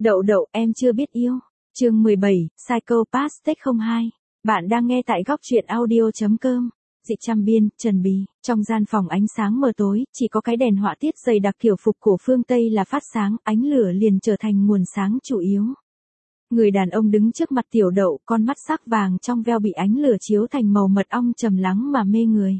Đậu đậu, em chưa biết yêu. Chương 17, Psychopath Tech 02. Bạn đang nghe tại góc truyện audio.com. Dịch Trăm Biên, Trần Bì. Trong gian phòng ánh sáng mờ tối, chỉ có cái đèn họa tiết dày đặc kiểu phục của phương Tây là phát sáng, ánh lửa liền trở thành nguồn sáng chủ yếu. Người đàn ông đứng trước mặt Tiểu Đậu, con mắt sắc vàng trong veo bị ánh lửa chiếu thành màu mật ong trầm lắng mà mê người.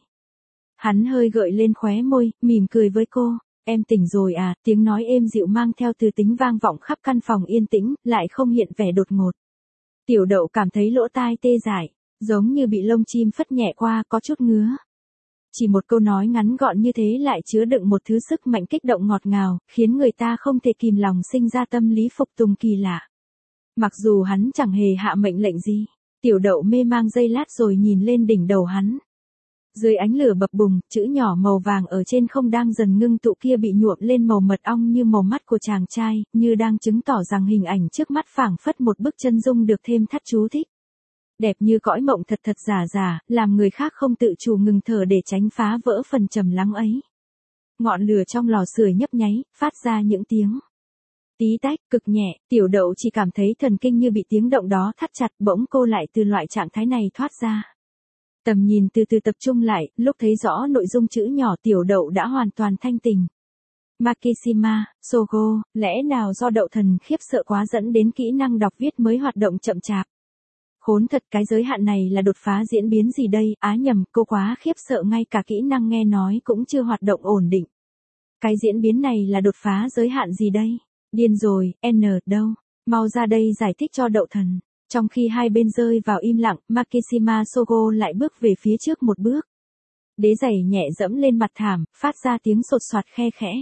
Hắn hơi gợi lên khóe môi, mỉm cười với cô. Em tỉnh rồi à, tiếng nói êm dịu mang theo từ tính vang vọng khắp căn phòng yên tĩnh, lại không hiện vẻ đột ngột. Tiểu Đậu cảm thấy lỗ tai tê dại, giống như bị lông chim phất nhẹ qua có chút ngứa. Chỉ một câu nói ngắn gọn như thế lại chứa đựng một thứ sức mạnh kích động ngọt ngào, khiến người ta không thể kìm lòng sinh ra tâm lý phục tùng kỳ lạ. Mặc dù hắn chẳng hề hạ mệnh lệnh gì, Tiểu Đậu mê mang giây lát rồi nhìn lên đỉnh đầu hắn. Dưới ánh lửa bập bùng, chữ nhỏ màu vàng ở trên không đang dần ngưng tụ kia bị nhuộm lên màu mật ong như màu mắt của chàng trai, như đang chứng tỏ rằng hình ảnh trước mắt phảng phất một bức chân dung được thêm thắt chú thích. Đẹp như cõi mộng thật thật giả giả, làm người khác không tự chủ ngừng thở để tránh phá vỡ phần trầm lắng ấy. Ngọn lửa trong lò sưởi nhấp nháy, phát ra những tiếng tí tách cực nhẹ, Tiểu Đậu chỉ cảm thấy thần kinh như bị tiếng động đó thắt chặt, bỗng cô lại từ loại trạng thái này thoát ra. Tầm nhìn từ từ tập trung lại, lúc thấy rõ nội dung chữ nhỏ Tiểu Đậu đã hoàn toàn thanh tỉnh. Makishima, Sogo, lẽ nào do Đậu thần khiếp sợ quá dẫn đến kỹ năng đọc viết mới hoạt động chậm chạp. Khốn thật, cái giới hạn này là đột phá diễn biến gì đây, á nhầm, cô quá khiếp sợ ngay cả kỹ năng nghe nói cũng chưa hoạt động ổn định. Cái diễn biến này là đột phá giới hạn gì đây? Điên rồi, đâu? Mau ra đây giải thích cho Đậu thần. Trong khi hai bên rơi vào im lặng, Makishima Sogo lại bước về phía trước một bước. Đế giày nhẹ dẫm lên mặt thảm, phát ra tiếng sột soạt khe khẽ.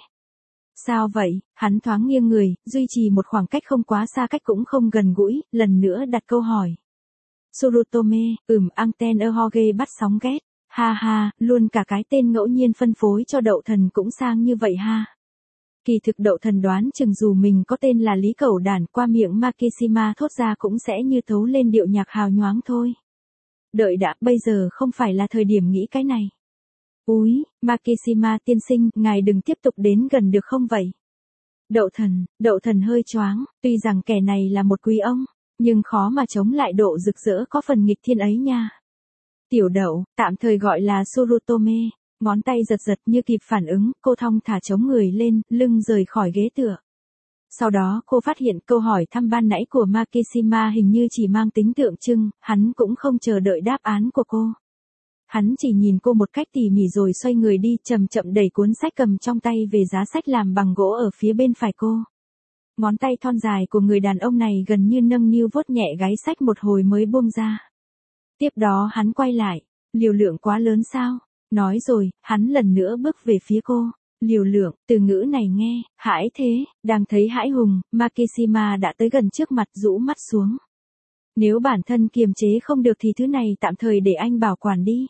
Sao vậy? Hắn thoáng nghiêng người, duy trì một khoảng cách không quá xa cách cũng không gần gũi, lần nữa đặt câu hỏi. Surutome, Anten Hoge bắt sóng ghét. Ha ha, luôn cả cái tên ngẫu nhiên phân phối cho Đậu thần cũng sang như vậy ha. Kỳ thực Đậu thần đoán chừng dù mình có tên là Lý Cẩu Đản, qua miệng Makishima thốt ra cũng sẽ như thấu lên điệu nhạc hào nhoáng thôi. Đợi đã, bây giờ không phải là thời điểm nghĩ cái này. Úi, Makishima tiên sinh, ngài đừng tiếp tục đến gần được không vậy? Đậu thần hơi choáng, tuy rằng kẻ này là một quý ông, nhưng khó mà chống lại độ rực rỡ có phần nghịch thiên ấy nha. Tiểu Đậu, tạm thời gọi là Surutome. Ngón tay giật giật như kịp phản ứng, cô thong thả chống người lên, lưng rời khỏi ghế tựa. Sau đó cô phát hiện câu hỏi thăm ban nãy của Makishima hình như chỉ mang tính tượng trưng, hắn cũng không chờ đợi đáp án của cô. Hắn chỉ nhìn cô một cách tỉ mỉ rồi xoay người đi, chậm chậm đẩy cuốn sách cầm trong tay về giá sách làm bằng gỗ ở phía bên phải cô. Ngón tay thon dài của người đàn ông này gần như nâng niu vuốt nhẹ gáy sách một hồi mới buông ra. Tiếp đó hắn quay lại, liều lượng quá lớn sao? Nói rồi, hắn lần nữa bước về phía cô. Liều lượng, từ ngữ này nghe, hãi thế, đang thấy hãi hùng, Makishima đã tới gần trước mặt rũ mắt xuống. Nếu bản thân kiềm chế không được thì thứ này tạm thời để anh bảo quản đi.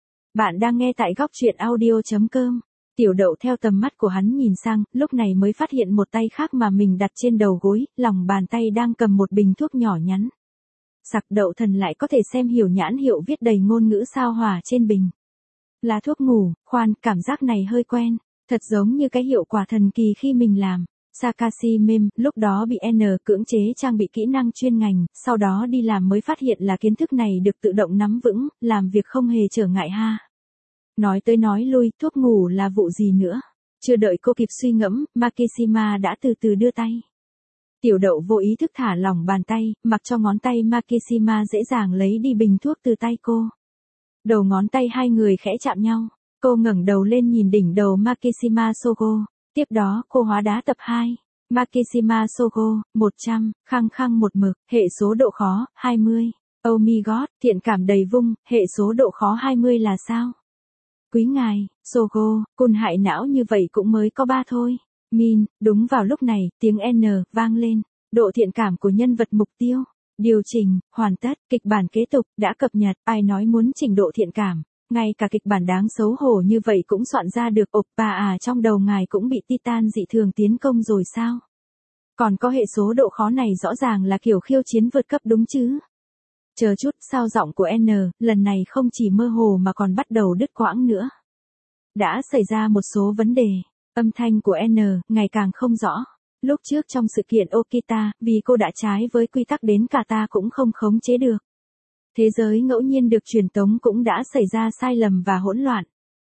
Bạn đang nghe tại góc truyện audio.com. Tiểu Đậu theo tầm mắt của hắn nhìn sang, lúc này mới phát hiện một tay khác mà mình đặt trên đầu gối, lòng bàn tay đang cầm một bình thuốc nhỏ nhắn. Sặc, Đậu thần lại có thể xem hiểu nhãn hiệu viết đầy ngôn ngữ sao Hỏa trên bình. Là thuốc ngủ, khoan, cảm giác này hơi quen, thật giống như cái hiệu quả thần kỳ khi mình làm. Sakashi Mem, lúc đó bị cưỡng chế trang bị kỹ năng chuyên ngành, sau đó đi làm mới phát hiện là kiến thức này được tự động nắm vững, làm việc không hề trở ngại ha. Nói tới nói lui, thuốc ngủ là vụ gì nữa? Chưa đợi cô kịp suy ngẫm, Makishima đã từ từ đưa tay. Tiểu Đậu vô ý thức thả lỏng bàn tay, mặc cho ngón tay Makishima dễ dàng lấy đi bình thuốc từ tay cô. Đầu ngón tay hai người khẽ chạm nhau. Cô ngẩng đầu lên nhìn đỉnh đầu Makishima Sogo. Tiếp đó cô hóa đá tập 2. Makishima Sogo, 100, khăng khăng một mực, hệ số độ khó, 20. Oh my god, thiện cảm đầy vung, hệ số độ khó 20 là sao? Quý ngài, Sogo, côn hại não như vậy cũng mới có 3 thôi. Min, đúng vào lúc này, tiếng N vang lên. Độ thiện cảm của nhân vật mục tiêu. Điều chỉnh, hoàn tất, kịch bản kế tục, đã cập nhật, ai nói muốn chỉnh độ thiện cảm. Ngay cả kịch bản đáng xấu hổ như vậy cũng soạn ra được, oppa à, trong đầu ngài cũng bị Titan dị thường tiến công rồi sao? Còn có hệ số độ khó này rõ ràng là kiểu khiêu chiến vượt cấp đúng chứ? Chờ chút, sao giọng của N, lần này không chỉ mơ hồ mà còn bắt đầu đứt quãng nữa. Đã xảy ra một số vấn đề, âm thanh của N, ngày càng không rõ. Lúc trước trong sự kiện Okita, vì cô đã trái với quy tắc đến cả ta cũng không khống chế được. Thế giới ngẫu nhiên được truyền tống cũng đã xảy ra sai lầm và hỗn loạn.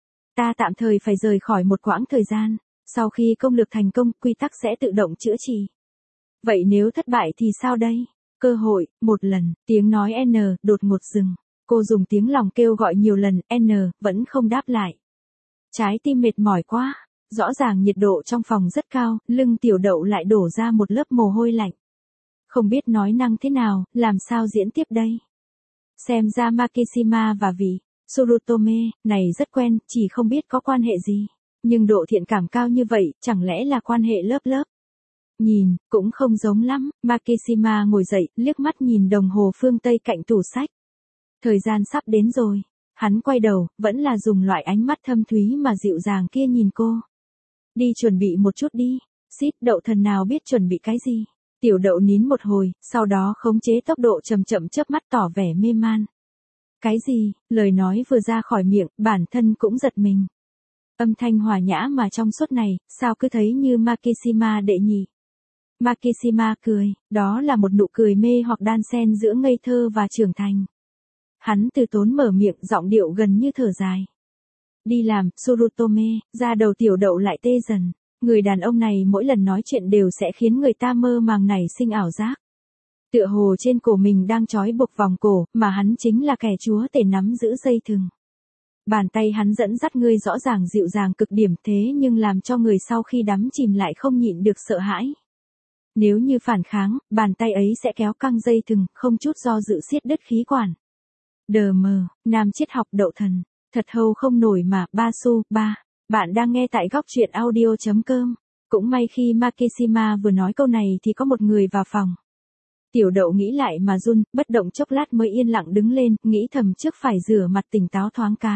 Ta tạm thời phải rời khỏi một quãng thời gian. Sau khi công lược thành công, quy tắc sẽ tự động chữa trị. Vậy nếu thất bại thì sao đây? Cơ hội, một lần, tiếng nói N, đột ngột dừng. Cô dùng tiếng lòng kêu gọi nhiều lần, N, vẫn không đáp lại. Trái tim mệt mỏi quá. Rõ ràng nhiệt độ trong phòng rất cao, lưng tiểu đậu lại đổ ra một lớp mồ hôi lạnh. Không biết nói năng thế nào, làm sao diễn tiếp đây? Xem ra Makishima và vị Surutome này rất quen, chỉ không biết có quan hệ gì. Nhưng độ thiện cảm cao như vậy, chẳng lẽ là quan hệ lớp lớp? Nhìn, cũng không giống lắm. Makishima ngồi dậy, liếc mắt nhìn đồng hồ phương Tây cạnh tủ sách. Thời gian sắp đến rồi. Hắn quay đầu, vẫn là dùng loại ánh mắt thâm thúy mà dịu dàng kia nhìn cô. Đi chuẩn bị một chút đi. Xít, đậu thần nào biết chuẩn bị cái gì. Tiểu đậu nín một hồi, sau đó khống chế tốc độ chậm chậm chớp mắt tỏ vẻ mê man. Cái gì? Lời nói vừa ra khỏi miệng, bản thân cũng giật mình. Âm thanh hòa nhã mà trong suốt này, sao cứ thấy như Makishima đệ nhị. Makishima cười, đó là một nụ cười mê hoặc đan xen giữa ngây thơ và trưởng thành. Hắn từ tốn mở miệng, giọng điệu gần như thở dài. Đi làm, Surutome, ra đầu tiểu đậu lại tê dần. Người đàn ông này mỗi lần nói chuyện đều sẽ khiến người ta mơ màng nảy sinh ảo giác. Tựa hồ trên cổ mình đang trói buộc vòng cổ, mà hắn chính là kẻ chúa tể nắm giữ dây thừng. Bàn tay hắn dẫn dắt ngươi rõ ràng dịu dàng cực điểm thế nhưng làm cho người sau khi đắm chìm lại không nhịn được sợ hãi. Nếu như phản kháng, bàn tay ấy sẽ kéo căng dây thừng, không chút do dự siết đứt khí quản. Đờ mờ, nam triết học đậu thần, thật hầu không nổi mà, ba xu, ba. Bạn đang nghe tại góc truyện audio.com. Cũng may khi Makishima vừa nói câu này thì có một người vào phòng. Tiểu đậu nghĩ lại mà run, bất động chốc lát mới yên lặng đứng lên, nghĩ thầm trước phải rửa mặt tỉnh táo thoáng cái.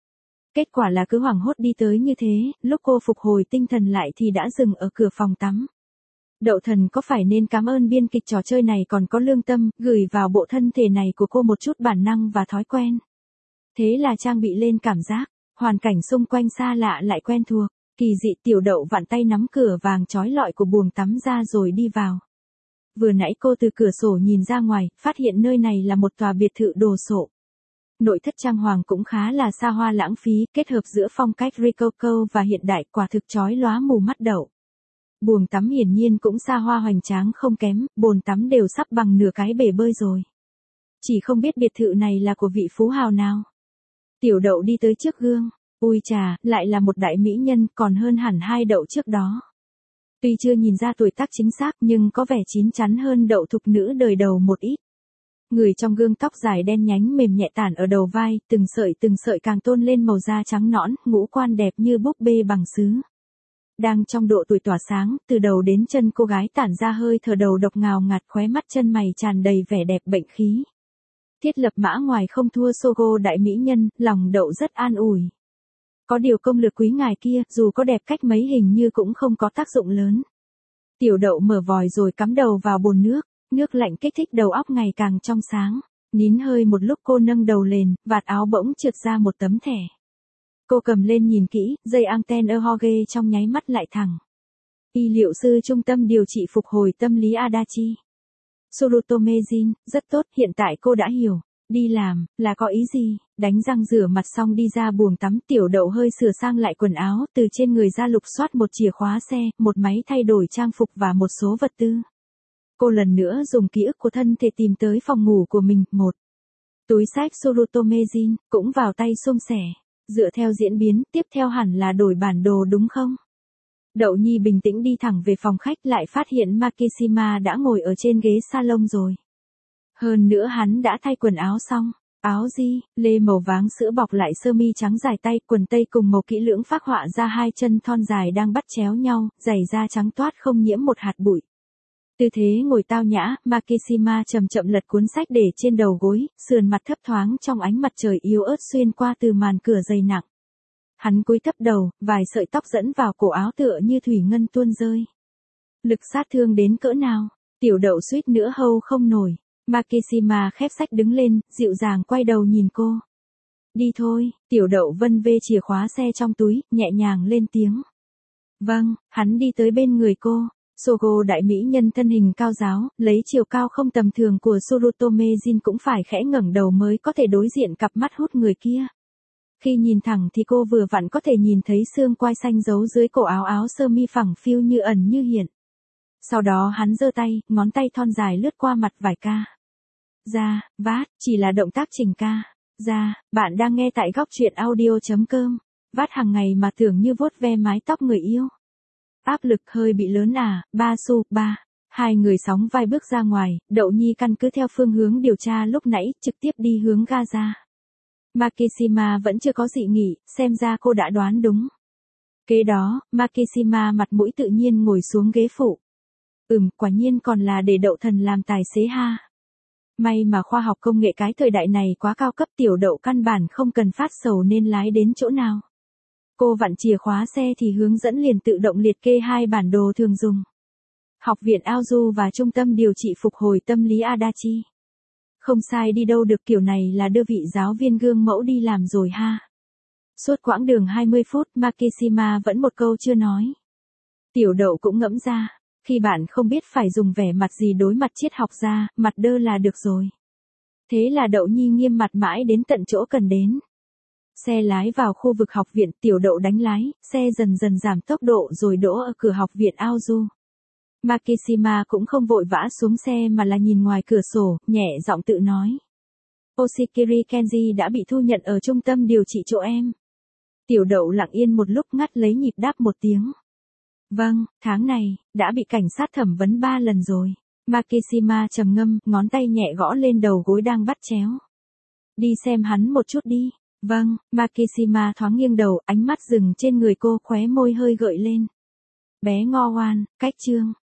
Kết quả là cứ hoảng hốt đi tới như thế, lúc cô phục hồi tinh thần lại thì đã dừng ở cửa phòng tắm. Đậu thần có phải nên cảm ơn biên kịch trò chơi này còn có lương tâm, gửi vào bộ thân thể này của cô một chút bản năng và thói quen. Thế là trang bị lên cảm giác, hoàn cảnh xung quanh xa lạ lại quen thuộc, kỳ dị. Tiểu đậu vặn tay nắm cửa vàng trói lọi của buồng tắm ra rồi đi vào. Vừa nãy cô từ cửa sổ nhìn ra ngoài, phát hiện nơi này là một tòa biệt thự đồ sộ. Nội thất trang hoàng cũng khá là xa hoa lãng phí, kết hợp giữa phong cách Rococo và hiện đại, quả thực chói lóa mù mắt đậu. Buồng tắm hiển nhiên cũng xa hoa hoành tráng không kém, bồn tắm đều sắp bằng nửa cái bể bơi rồi. Chỉ không biết biệt thự này là của vị phú hào nào. Tiểu đậu đi tới trước gương, ui chà, lại là một đại mỹ nhân, còn hơn hẳn hai đậu trước đó. Tuy chưa nhìn ra tuổi tác chính xác nhưng có vẻ chín chắn hơn đậu thục nữ đời đầu một ít. Người trong gương tóc dài đen nhánh mềm nhẹ tản ở đầu vai, từng sợi càng tôn lên màu da trắng nõn, ngũ quan đẹp như búp bê bằng sứ. Đang trong độ tuổi tỏa sáng, từ đầu đến chân cô gái tản ra hơi thở đầu độc ngào ngạt, khóe mắt chân mày tràn đầy vẻ đẹp bệnh khí. Thiết lập mã ngoài không thua Sogo đại mỹ nhân, lòng đậu rất an ủi. Có điều công lược quý ngài kia, dù có đẹp cách mấy hình như cũng không có tác dụng lớn. Tiểu đậu mở vòi rồi cắm đầu vào bồn nước lạnh kích thích đầu óc ngày càng trong sáng. Nín hơi một lúc cô nâng đầu lên, vạt áo bỗng trượt ra một tấm thẻ. Cô cầm lên nhìn kỹ, dây anten Ohoge trong nháy mắt lại thẳng. Y liệu sư trung tâm điều trị phục hồi tâm lý Adachi. Surutome Jin, rất tốt, hiện tại cô đã hiểu. Đi làm, là có ý gì? Đánh răng rửa mặt xong đi ra buồng tắm, tiểu đậu hơi sửa sang lại quần áo, từ trên người ra lục soát một chìa khóa xe, một máy thay đổi trang phục và một số vật tư. Cô lần nữa dùng ký ức của thân thể tìm tới phòng ngủ của mình, một túi sách Surutome Jin, cũng vào tay suôn sẻ. Dựa theo diễn biến, tiếp theo hẳn là đổi bản đồ đúng không? Đậu Nhi bình tĩnh đi thẳng về phòng khách, lại phát hiện Makishima đã ngồi ở trên ghế salon rồi. Hơn nữa hắn đã thay quần áo xong. Áo gì, lê màu váng sữa bọc lại sơ mi trắng dài tay, quần tây cùng màu kỹ lưỡng phác họa ra hai chân thon dài đang bắt chéo nhau, giày da trắng toát không nhiễm một hạt bụi. Tư thế ngồi tao nhã, Makishima chậm chậm lật cuốn sách để trên đầu gối, sườn mặt thấp thoáng trong ánh mặt trời yếu ớt xuyên qua từ màn cửa dày nặng. Hắn cúi thấp đầu, vài sợi tóc dẫn vào cổ áo tựa như thủy ngân tuôn rơi. Lực sát thương đến cỡ nào? Tiểu đậu suýt nữa hâu không nổi. Makishima khép sách đứng lên, dịu dàng quay đầu nhìn cô. Đi thôi, tiểu đậu vân vê chìa khóa xe trong túi, nhẹ nhàng lên tiếng. Vâng, hắn đi tới bên người cô. Sogo đại mỹ nhân thân hình cao giáo, lấy chiều cao không tầm thường của Surutome Jin cũng phải khẽ ngẩng đầu mới có thể đối diện cặp mắt hút người kia. Khi nhìn thẳng thì cô vừa vặn có thể nhìn thấy xương quai xanh giấu dưới cổ áo sơ mi phẳng phiu như ẩn như hiện. Sau đó hắn giơ tay, ngón tay thon dài lướt qua mặt vải ca. Ra, vát, chỉ là động tác chỉnh ca. Ra, bạn đang nghe tại góc truyện audio.com. Vát hàng ngày mà tưởng như vuốt ve mái tóc người yêu. Áp lực hơi bị lớn à, ba xu, ba. Hai người sóng vai bước ra ngoài, Đậu Nhi căn cứ theo phương hướng điều tra lúc nãy, trực tiếp đi hướng Gaza. Makishima vẫn chưa có dị nghị, xem ra cô đã đoán đúng. Kế đó, Makishima mặt mũi tự nhiên ngồi xuống ghế phụ. Quả nhiên còn là để Đậu thần làm tài xế ha. May mà khoa học công nghệ cái thời đại này quá cao cấp, tiểu Đậu căn bản không cần phát sầu nên lái đến chỗ nào. Cô vặn chìa khóa xe thì hướng dẫn liền tự động liệt kê hai bản đồ thường dùng. Học viện Aoju và Trung tâm điều trị phục hồi tâm lý Adachi. Không sai đi đâu được, kiểu này là đưa vị giáo viên gương mẫu đi làm rồi ha. Suốt quãng đường 20 phút, Makishima vẫn một câu chưa nói. Tiểu Đậu cũng ngẫm ra, khi bạn không biết phải dùng vẻ mặt gì đối mặt triết học ra, mặt đơ là được rồi. Thế là Đậu Nhi nghiêm mặt mãi đến tận chỗ cần đến. Xe lái vào khu vực học viện, tiểu Đậu đánh lái, xe dần dần giảm tốc độ rồi đỗ ở cửa học viện Aoju. Makishima cũng không vội vã xuống xe mà là nhìn ngoài cửa sổ, nhẹ giọng tự nói. Oshikiri Kenji đã bị thu nhận ở trung tâm điều trị chỗ em. Tiểu Đậu lặng yên một lúc ngắt lấy nhịp đáp một tiếng. Vâng, tháng này, đã bị cảnh sát thẩm vấn 3 lần rồi. Makishima trầm ngâm, ngón tay nhẹ gõ lên đầu gối đang bắt chéo. Đi xem hắn một chút đi. Vâng, Makishima thoáng nghiêng đầu, ánh mắt dừng trên người cô, khóe môi hơi gợi lên. Bé ngo ngoan, cách chương.